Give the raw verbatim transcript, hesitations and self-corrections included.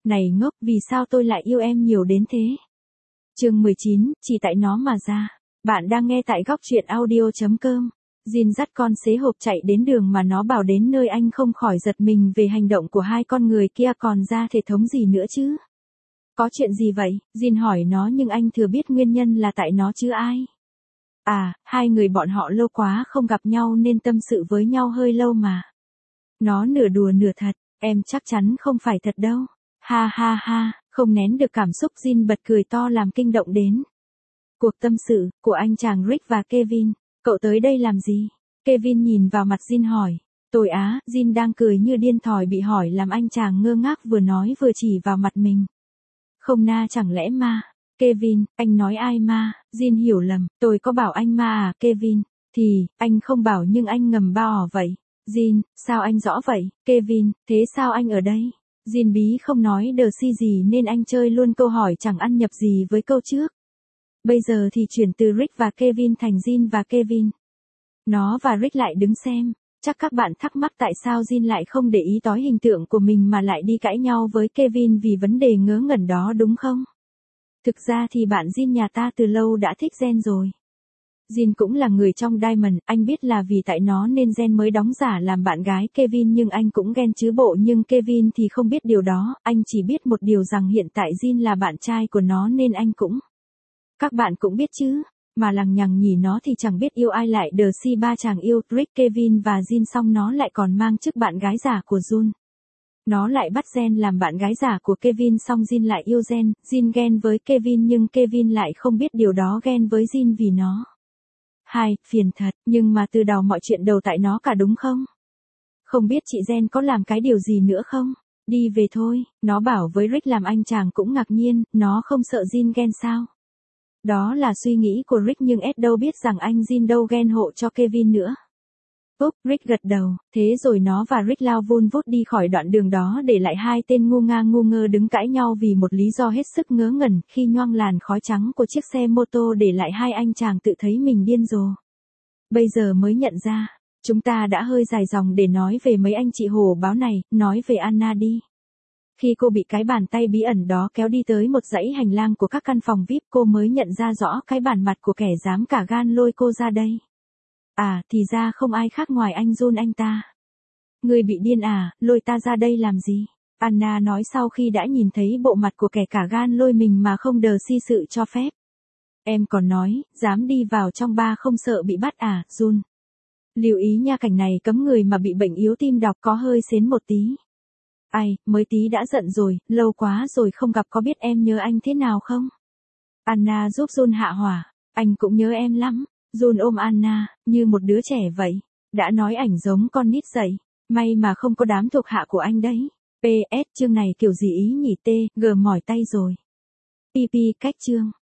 Này ngốc, vì sao tôi lại yêu em nhiều đến thế? Chương mười chín, chỉ tại nó mà ra. Bạn đang nghe tại góc truyện audio chấm com. Jin dắt con xế hộp chạy đến đường mà nó bảo đến nơi anh không khỏi giật mình về hành động của hai con người kia, còn ra thể thống gì nữa chứ? Có chuyện gì vậy? Jin hỏi nó nhưng anh thừa biết nguyên nhân là tại nó chứ ai. À, hai người bọn họ lâu quá không gặp nhau nên tâm sự với nhau hơi lâu mà. Nó nửa đùa nửa thật, em chắc chắn không phải thật đâu. Ha ha ha, không nén được cảm xúc Jin bật cười to làm kinh động đến. Cuộc tâm sự của anh chàng Rick và Kevin, cậu tới đây làm gì? Kevin nhìn vào mặt Jin hỏi. Tôi á, Jin đang cười như điên thòi bị hỏi làm anh chàng ngơ ngác vừa nói vừa chỉ vào mặt mình. Không na, chẳng lẽ ma? Kevin, anh nói ai ma? Jin hiểu lầm, tôi có bảo anh ma à Kevin? Thì, anh không bảo nhưng anh ngầm bao ỏ vậy. Jin, sao anh rõ vậy? Kevin, thế sao anh ở đây? Jin bí không nói đờ si gì nên anh chơi luôn câu hỏi chẳng ăn nhập gì với câu trước. Bây giờ thì chuyển từ Rick và Kevin thành Jin và Kevin. Nó và Rick lại đứng xem. Chắc các bạn thắc mắc tại sao Jin lại không để ý tới hình tượng của mình mà lại đi cãi nhau với Kevin vì vấn đề ngớ ngẩn đó đúng không? Thực ra thì bạn Jin nhà ta từ lâu đã thích Jen rồi. Jin cũng là người trong Diamond, anh biết là vì tại nó nên Jen mới đóng giả làm bạn gái Kevin nhưng anh cũng ghen chứ bộ, nhưng Kevin thì không biết điều đó, anh chỉ biết một điều rằng hiện tại Jin là bạn trai của nó nên anh cũng. Các bạn cũng biết chứ, mà lằng nhằng nhỉ nó thì chẳng biết yêu ai lại đờ si ba chàng yêu Rick, Kevin và Jin xong nó lại còn mang chức bạn gái giả của Jun. Nó lại bắt Jen làm bạn gái giả của Kevin xong Jin lại yêu Jen, Jin ghen với Kevin nhưng Kevin lại không biết điều đó ghen với Jin vì nó. Hai, phiền thật, nhưng mà từ đầu mọi chuyện đầu tại nó cả đúng không? Không biết chị Jen có làm cái điều gì nữa không? Đi về thôi, nó bảo với Rick làm anh chàng cũng ngạc nhiên, nó không sợ Jin ghen sao? Đó là suy nghĩ của Rick nhưng Ed đâu biết rằng anh Jin đâu ghen hộ cho Kevin nữa. Úp, Rick gật đầu, thế rồi nó và Rick lao vun vút đi khỏi đoạn đường đó để lại hai tên ngu nga ngu ngơ đứng cãi nhau vì một lý do hết sức ngớ ngẩn khi nhoang làn khói trắng của chiếc xe mô tô để lại hai anh chàng tự thấy mình điên rồ. Bây giờ mới nhận ra, chúng ta đã hơi dài dòng để nói về mấy anh chị hổ báo này, nói về Anna đi. Khi cô bị cái bàn tay bí ẩn đó kéo đi tới một dãy hành lang của các căn phòng vi ai pi cô mới nhận ra rõ cái bản mặt của kẻ dám cả gan lôi cô ra đây. À, thì ra không ai khác ngoài anh Jun anh ta. Người bị điên à, lôi ta ra đây làm gì? Anna nói sau khi đã nhìn thấy bộ mặt của kẻ cả gan lôi mình mà không đờ si sự cho phép. Em còn nói, dám đi vào trong bar không sợ bị bắt à, Jun? Lưu ý nha, cảnh này cấm người mà bị bệnh yếu tim đọc có hơi xến một tí. Ai, mới tí đã giận rồi, lâu quá rồi không gặp, có biết em nhớ anh thế nào không? Anna giúp Jun hạ hỏa, anh cũng nhớ em lắm. Jun ôm Anna, như một đứa trẻ vậy. Đã nói ảnh giống con nít dậy. May mà không có đám thuộc hạ của anh đấy. pê ét chương này kiểu gì ý nhỉ, tê, gờ mỏi tay rồi. pê pê cách chương.